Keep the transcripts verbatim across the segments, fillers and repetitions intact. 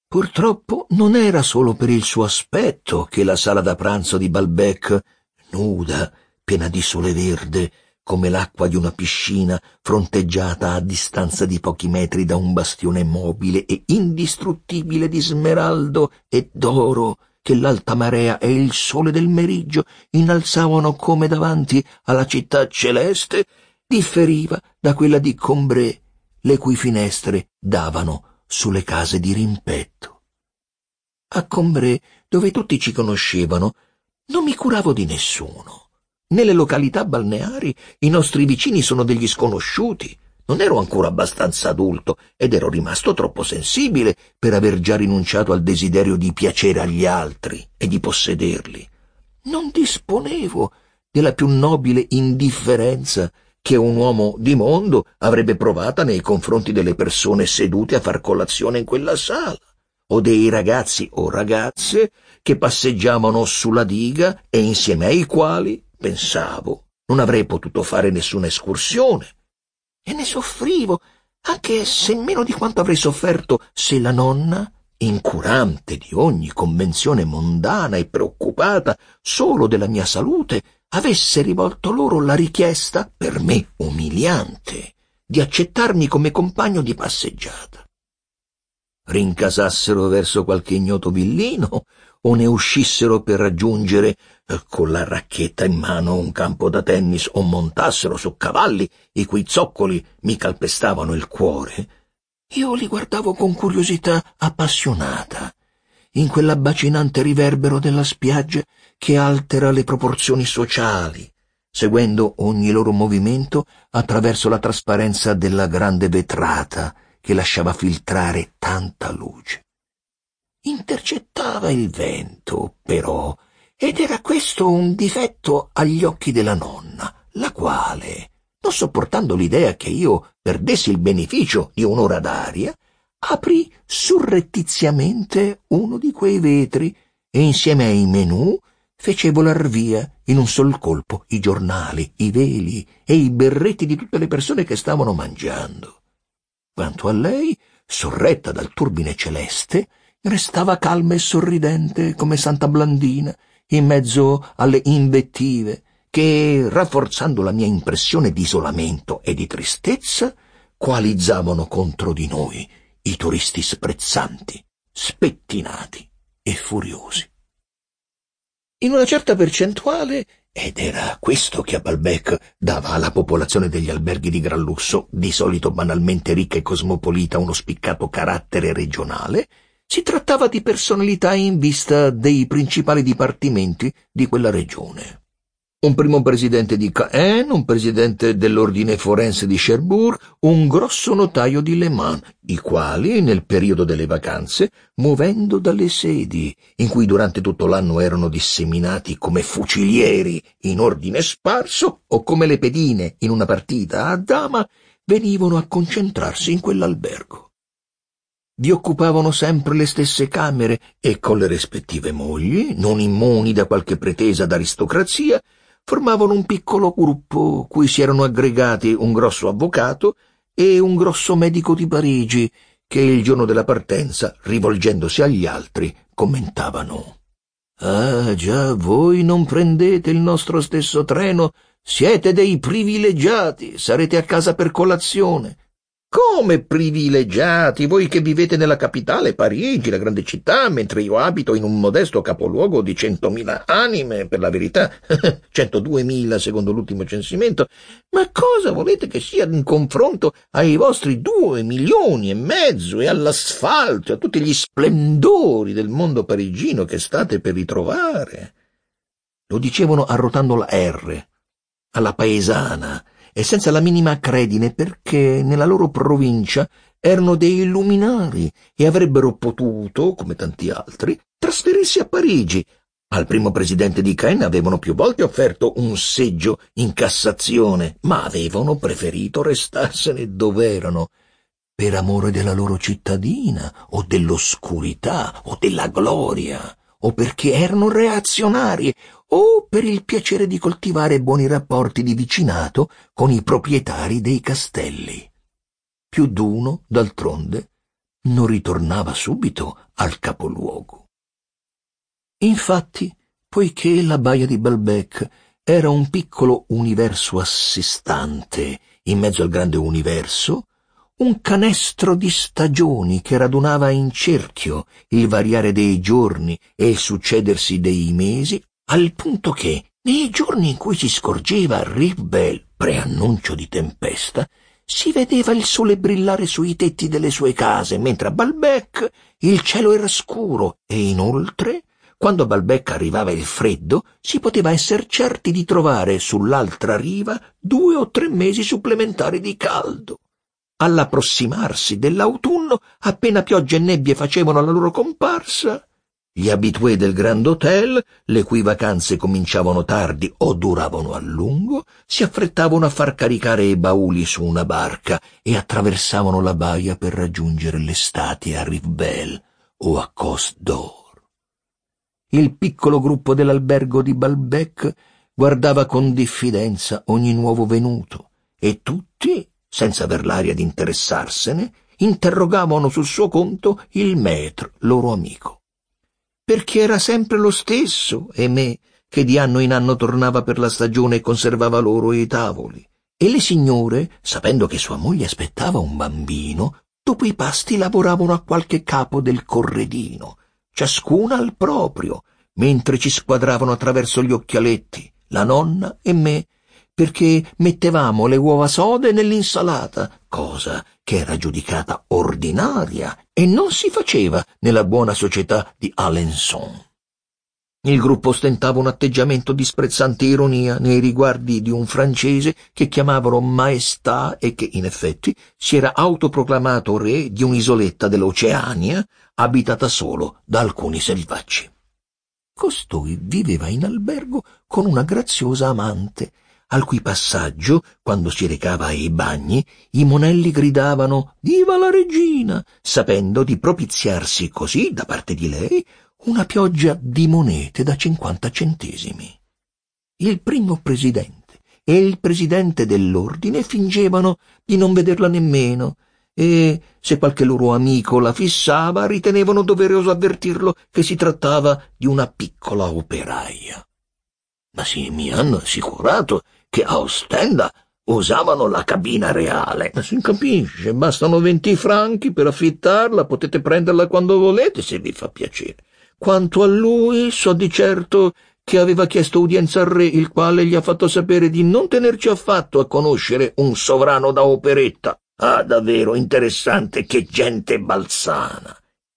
Purtroppo non era solo per il suo aspetto che la sala da pranzo di Balbec, nuda, piena di sole verde, come l'acqua di una piscina, fronteggiata a distanza di pochi metri da un bastione mobile e indistruttibile di smeraldo e d'oro, che l'alta marea e il sole del meriggio innalzavano come davanti alla città celeste, differiva da quella di Combray, le cui finestre davano sulle case di rimpetto. A Combray, dove tutti ci conoscevano, non mi curavo di nessuno. Nelle località balneari i nostri vicini sono degli sconosciuti. Non ero ancora abbastanza adulto ed ero rimasto troppo sensibile per aver già rinunciato al desiderio di piacere agli altri e di possederli. Non disponevo della più nobile indifferenza che un uomo di mondo avrebbe provata nei confronti delle persone sedute a far colazione in quella sala, o dei ragazzi o ragazze che passeggiavano sulla diga e insieme ai quali, pensavo, non avrei potuto fare nessuna escursione. E ne soffrivo, anche se meno di quanto avrei sofferto se la nonna, incurante di ogni convenzione mondana e preoccupata solo della mia salute, avesse rivolto loro la richiesta, per me umiliante, di accettarmi come compagno di passeggiata. Rincasassero verso qualche ignoto villino o ne uscissero per raggiungere eh, con la racchetta in mano un campo da tennis o montassero su cavalli i cui zoccoli mi calpestavano il cuore, io li guardavo con curiosità appassionata, in quell'abbacinante riverbero della spiaggia che altera le proporzioni sociali, seguendo ogni loro movimento attraverso la trasparenza della grande vetrata che lasciava filtrare tanta luce. Intercettava il vento, però, ed era questo un difetto agli occhi della nonna, la quale, non sopportando l'idea che io perdessi il beneficio di un'ora d'aria, aprì surrettiziamente uno di quei vetri e insieme ai menù fece volar via in un sol colpo i giornali, i veli e i berretti di tutte le persone che stavano mangiando. Quanto a lei, sorretta dal turbine celeste, restava calma e sorridente come Santa Blandina in mezzo alle invettive che, rafforzando la mia impressione di isolamento e di tristezza, coalizzavano contro di noi i turisti sprezzanti, spettinati e furiosi. In una certa percentuale, ed era questo che a Balbec dava alla popolazione degli alberghi di gran lusso, di solito banalmente ricca e cosmopolita, uno spiccato carattere regionale, si trattava di personalità in vista dei principali dipartimenti di quella regione. Un primo presidente di Caen, un presidente dell'ordine forense di Cherbourg, un grosso notaio di Le Mans, i quali, nel periodo delle vacanze, muovendo dalle sedi, in cui durante tutto l'anno erano disseminati come fucilieri in ordine sparso, o come le pedine in una partita a dama, venivano a concentrarsi in quell'albergo. Vi occupavano sempre le stesse camere e con le rispettive mogli, non immuni da qualche pretesa d'aristocrazia, formavano un piccolo gruppo cui si erano aggregati un grosso avvocato e un grosso medico di Parigi che il giorno della partenza, rivolgendosi agli altri, commentavano: «Ah, già, voi non prendete il nostro stesso treno, siete dei privilegiati, sarete a casa per colazione». «Come privilegiati, voi che vivete nella capitale, Parigi, la grande città, mentre io abito in un modesto capoluogo di centomila anime, per la verità, centoduemila secondo l'ultimo censimento. Ma cosa volete che sia in confronto ai vostri due milioni e mezzo e all'asfalto e a tutti gli splendori del mondo parigino che state per ritrovare?» Lo dicevano arrotando la R, alla paesana, e senza la minima acredine, perché nella loro provincia erano dei luminari e avrebbero potuto, come tanti altri, trasferirsi a Parigi. Al primo presidente di Caen avevano più volte offerto un seggio in Cassazione, ma avevano preferito restarsene dove erano, per amore della loro cittadina, o dell'oscurità, o della gloria, o perché erano reazionari, o per il piacere di coltivare buoni rapporti di vicinato con i proprietari dei castelli. Più d'uno, d'altronde, non ritornava subito al capoluogo. Infatti, poiché la baia di Balbec era un piccolo universo a sé stante in mezzo al grande universo, un canestro di stagioni che radunava in cerchio il variare dei giorni e il succedersi dei mesi, al punto che, nei giorni in cui si scorgeva Rivebelle, preannuncio di tempesta, si vedeva il sole brillare sui tetti delle sue case, mentre a Balbec il cielo era scuro e inoltre, quando a Balbec arrivava il freddo, si poteva esser certi di trovare sull'altra riva due o tre mesi supplementari di caldo. All'approssimarsi dell'autunno, appena piogge e nebbie facevano la loro comparsa, gli abitué del Grand Hotel, le cui vacanze cominciavano tardi o duravano a lungo, si affrettavano a far caricare i bauli su una barca e attraversavano la baia per raggiungere l'estate a Rivebelle o a Côte d'Or. Il piccolo gruppo dell'albergo di Balbec guardava con diffidenza ogni nuovo venuto e tutti, senza aver l'aria di interessarsene, interrogavano sul suo conto il maître, loro amico. Perché era sempre lo stesso, Aimé, che di anno in anno tornava per la stagione e conservava loro i tavoli. E le signore, sapendo che sua moglie aspettava un bambino, dopo i pasti lavoravano a qualche capo del corredino, ciascuna al proprio, mentre ci squadravano attraverso gli occhialetti, la nonna e me, perché mettevamo le uova sode nell'insalata, cosa che era giudicata ordinaria e non si faceva nella buona società di Alençon. Il gruppo ostentava un atteggiamento di sprezzante ironia nei riguardi di un francese che chiamavano Maestà e che, in effetti, si era autoproclamato re di un'isoletta dell'Oceania abitata solo da alcuni selvaggi. Costui viveva in albergo con una graziosa amante, al cui passaggio, quando si recava ai bagni, i monelli gridavano «Viva la regina!», sapendo di propiziarsi così, da parte di lei, una pioggia di monete da cinquanta centesimi. Il primo presidente e il presidente dell'ordine fingevano di non vederla nemmeno, e, se qualche loro amico la fissava, ritenevano doveroso avvertirlo che si trattava di una piccola operaia. Ma sì, mi hanno assicurato che a Ostenda usavano la cabina reale. Ma si capisce, bastano venti franchi per affittarla, potete prenderla quando volete, se vi fa piacere. Quanto a lui, so di certo che aveva chiesto udienza al re, il quale gli ha fatto sapere di non tenerci affatto a conoscere un sovrano da operetta. Ah, davvero interessante, che gente balzana!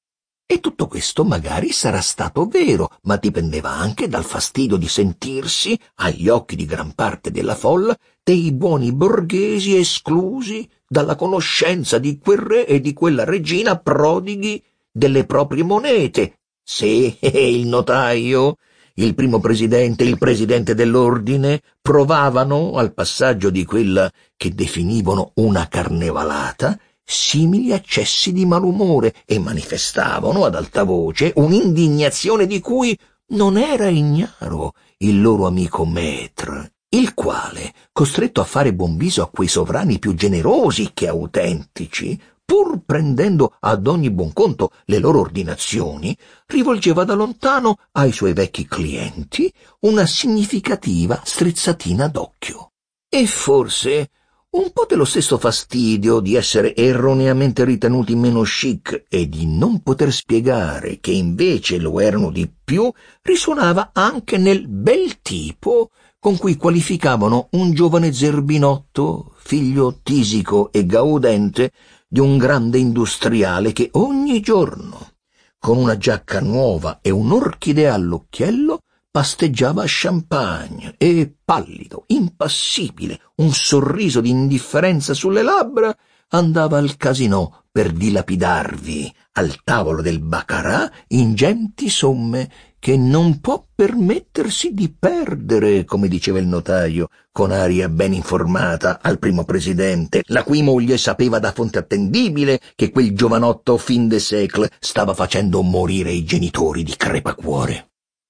E tutto questo magari sarà stato vero, ma dipendeva anche dal fastidio di sentirsi, agli occhi di gran parte della folla, dei buoni borghesi esclusi dalla conoscenza di quel re e di quella regina prodighi delle proprie monete. Se il notaio, il primo presidente, il presidente dell'ordine provavano, al passaggio di quella che definivano una carnevalata, simili accessi di malumore e manifestavano ad alta voce un'indignazione di cui non era ignaro il loro amico maître, il quale, costretto a fare buon viso a quei sovrani più generosi che autentici, pur prendendo ad ogni buon conto le loro ordinazioni, rivolgeva da lontano ai suoi vecchi clienti una significativa strizzatina d'occhio. E forse un po' dello stesso fastidio di essere erroneamente ritenuti meno chic e di non poter spiegare che invece lo erano di più risuonava anche nel bel tipo con cui qualificavano un giovane zerbinotto, figlio tisico e gaudente di un grande industriale che ogni giorno, con una giacca nuova e un'orchidea all'occhiello, pasteggiava a Champagne e, pallido, impassibile, un sorriso di indifferenza sulle labbra, andava al casinò per dilapidarvi al tavolo del baccarat ingenti somme che non può permettersi di perdere, come diceva il notaio, con aria ben informata al primo presidente, la cui moglie sapeva da fonte attendibile che quel giovanotto fin de siècle stava facendo morire i genitori di crepacuore.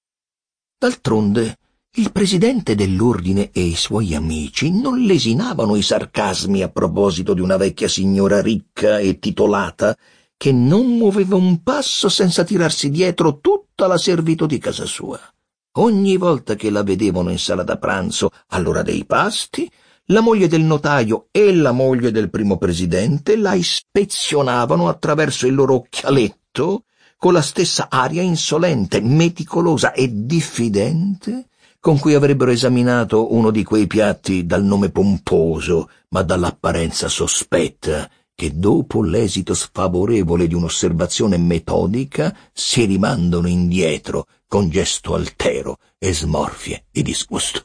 D'altronde, il presidente dell'ordine e i suoi amici non lesinavano i sarcasmi a proposito di una vecchia signora ricca e titolata che non muoveva un passo senza tirarsi dietro tutta la servitù di casa sua. Ogni volta che la vedevano in sala da pranzo all'ora dei pasti, la moglie del notaio e la moglie del primo presidente la ispezionavano attraverso il loro occhialetto con la stessa aria insolente, meticolosa e diffidente con cui avrebbero esaminato uno di quei piatti dal nome pomposo ma dall'apparenza sospetta, che dopo l'esito sfavorevole di un'osservazione metodica si rimandano indietro con gesto altero e smorfie di disgusto.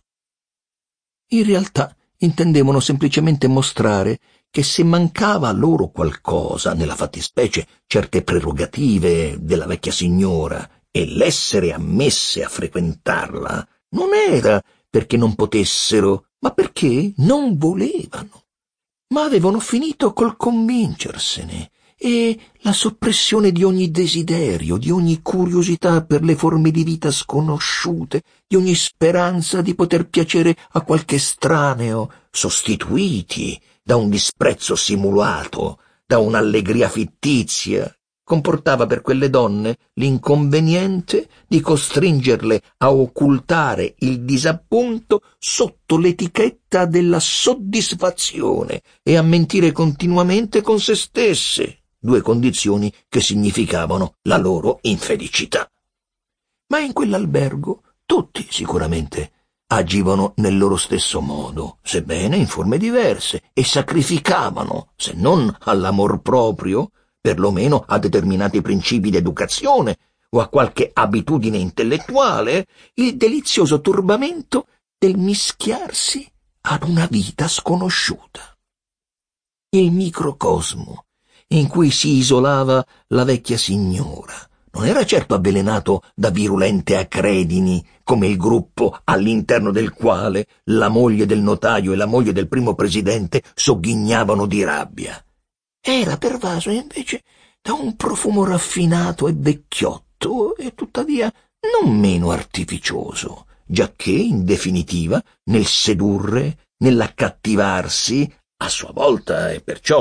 In realtà intendevano semplicemente mostrare che se mancava loro qualcosa, nella fattispecie certe prerogative della vecchia signora, e l'essere ammesse a frequentarla, non era perché non potessero, ma perché non volevano. Ma avevano finito col convincersene, e la soppressione di ogni desiderio, di ogni curiosità per le forme di vita sconosciute, di ogni speranza di poter piacere a qualche estraneo, sostituiti da un disprezzo simulato, da un'allegria fittizia, comportava per quelle donne l'inconveniente di costringerle a occultare il disappunto sotto l'etichetta della soddisfazione e a mentire continuamente con se stesse, due condizioni che significavano la loro infelicità. Ma in quell'albergo tutti sicuramente agivano nel loro stesso modo, sebbene in forme diverse, e sacrificavano, se non all'amor proprio, perlomeno a determinati principi d'educazione o a qualche abitudine intellettuale, il delizioso turbamento del mischiarsi ad una vita sconosciuta. Il microcosmo in cui si isolava la vecchia signora non era certo avvelenato da virulente acredini come il gruppo all'interno del quale la moglie del notaio e la moglie del primo presidente sogghignavano di rabbia. Era pervaso invece da un profumo raffinato e vecchiotto e tuttavia non meno artificioso, giacché, in definitiva, nel sedurre, nell'accattivarsi, a sua volta e perciò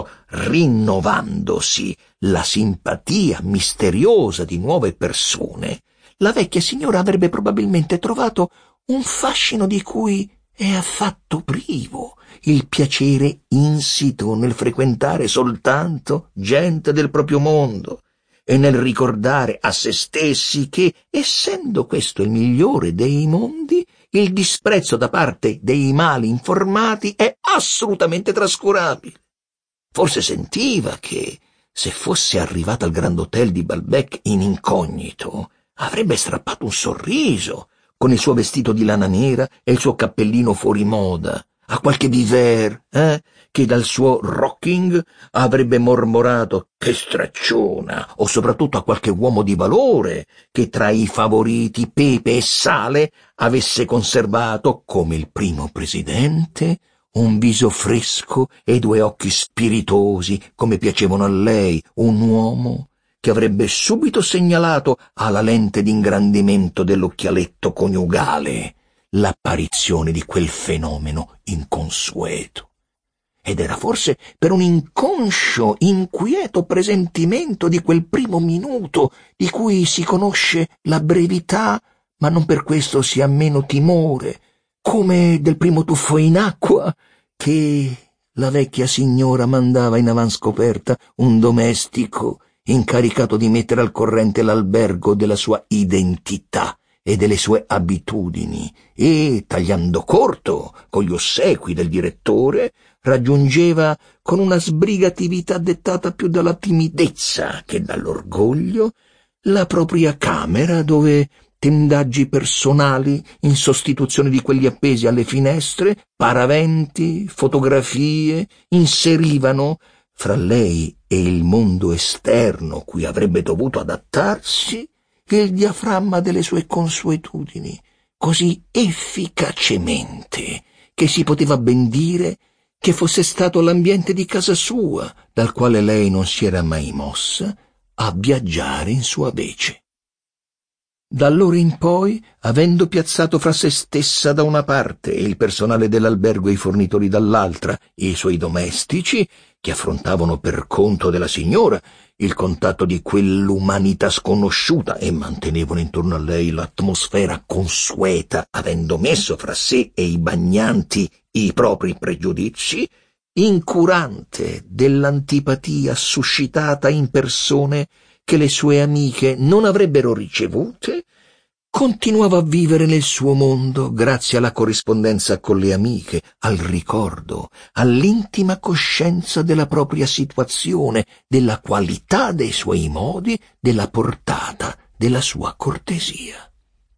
rinnovandosi la simpatia misteriosa di nuove persone, la vecchia signora avrebbe probabilmente trovato un fascino di cui è affatto privo il piacere insito nel frequentare soltanto gente del proprio mondo e nel ricordare a se stessi che, essendo questo il migliore dei mondi, il disprezzo da parte dei mali informati è assolutamente trascurabile. Forse sentiva che, se fosse arrivata al Grand Hotel di Balbec in incognito, avrebbe strappato un sorriso con il suo vestito di lana nera e il suo cappellino fuori moda, a qualche viver, eh, che dal suo rocking avrebbe mormorato «che stracciona», o soprattutto a qualche uomo di valore che tra i favoriti pepe e sale avesse conservato, come il primo presidente, un viso fresco e due occhi spiritosi come piacevano a lei, un uomo che avrebbe subito segnalato alla lente d'ingrandimento dell'occhialetto coniugale l'apparizione di quel fenomeno inconsueto. Ed era forse per un inconscio, inquieto presentimento di quel primo minuto di cui si conosce la brevità, ma non per questo si ha meno timore, come del primo tuffo in acqua, che la vecchia signora mandava in avanscoperta un domestico incaricato di mettere al corrente l'albergo della sua identità e delle sue abitudini, e, tagliando corto con gli ossequi del direttore, raggiungeva con una sbrigatività dettata più dalla timidezza che dall'orgoglio la propria camera, dove tendaggi personali in sostituzione di quelli appesi alle finestre, paraventi, fotografie, inserivano fra lei e il mondo esterno cui avrebbe dovuto adattarsi il diaframma delle sue consuetudini, così efficacemente che si poteva ben dire che fosse stato l'ambiente di casa sua, dal quale lei non si era mai mossa, a viaggiare in sua vece. D'allora in poi, avendo piazzato fra se stessa da una parte e il personale dell'albergo e i fornitori dall'altra e i suoi domestici, che affrontavano per conto della signora il contatto di quell'umanità sconosciuta e mantenevano intorno a lei l'atmosfera consueta, avendo messo fra sé e i bagnanti i propri pregiudizi, incurante dell'antipatia suscitata in persone che le sue amiche non avrebbero ricevute, continuava a vivere nel suo mondo grazie alla corrispondenza con le amiche, al ricordo, all'intima coscienza della propria situazione, della qualità dei suoi modi, della portata della sua cortesia.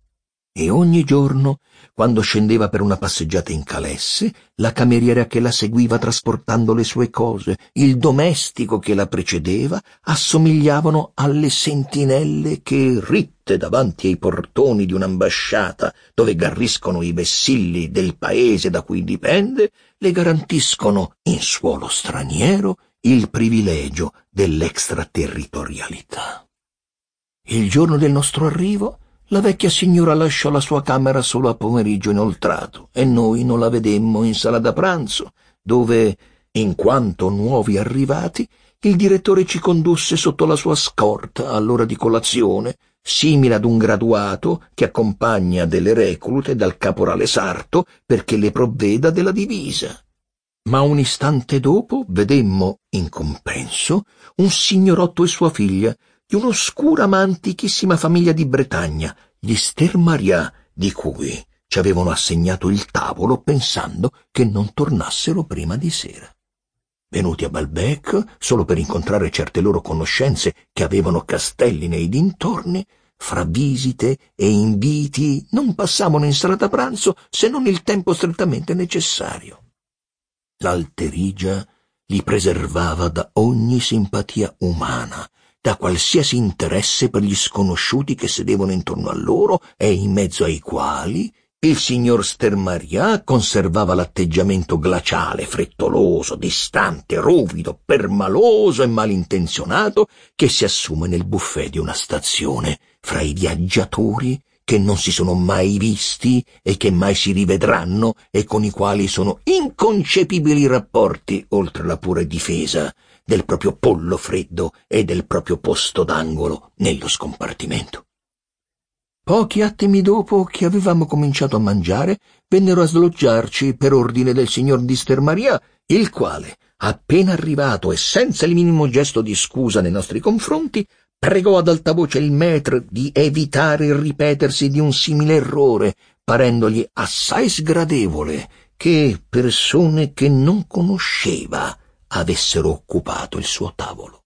E ogni giorno, quando scendeva per una passeggiata in calesse, la cameriera che la seguiva trasportando le sue cose, il domestico che la precedeva, assomigliavano alle sentinelle che, ritte davanti ai portoni di un'ambasciata dove garriscono i vessilli del paese da cui dipende, le garantiscono, in suolo straniero, il privilegio dell'extraterritorialità. Il giorno del nostro arrivo, la vecchia signora lasciò la sua camera solo a pomeriggio inoltrato e noi non la vedemmo in sala da pranzo, dove, in quanto nuovi arrivati, il direttore ci condusse sotto la sua scorta all'ora di colazione, simile ad un graduato che accompagna delle reclute dal caporale sarto perché le provveda della divisa. Ma un istante dopo vedemmo, in compenso, un signorotto e sua figlia, di un'oscura ma antichissima famiglia di Bretagna, gli Stermaria, di cui ci avevano assegnato il tavolo pensando che non tornassero prima di sera. Venuti a Balbec solo per incontrare certe loro conoscenze che avevano castelli nei dintorni, fra visite e inviti non passavano in sala da pranzo se non il tempo strettamente necessario. L'alterigia li preservava da ogni simpatia umana, da qualsiasi interesse per gli sconosciuti che sedevano intorno a loro e in mezzo ai quali il signor Stermaria conservava l'atteggiamento glaciale, frettoloso, distante, ruvido, permaloso e malintenzionato che si assume nel buffet di una stazione fra i viaggiatori che non si sono mai visti e che mai si rivedranno e con i quali sono inconcepibili rapporti oltre la pura difesa del proprio pollo freddo e del proprio posto d'angolo nello scompartimento. Pochi attimi dopo che avevamo cominciato a mangiare, vennero a sloggiarci per ordine del signor di Stermaria, il quale, appena arrivato e senza il minimo gesto di scusa nei nostri confronti, pregò ad alta voce il maître di evitare il ripetersi di un simile errore, parendogli assai sgradevole che persone che non conosceva avessero occupato il suo tavolo.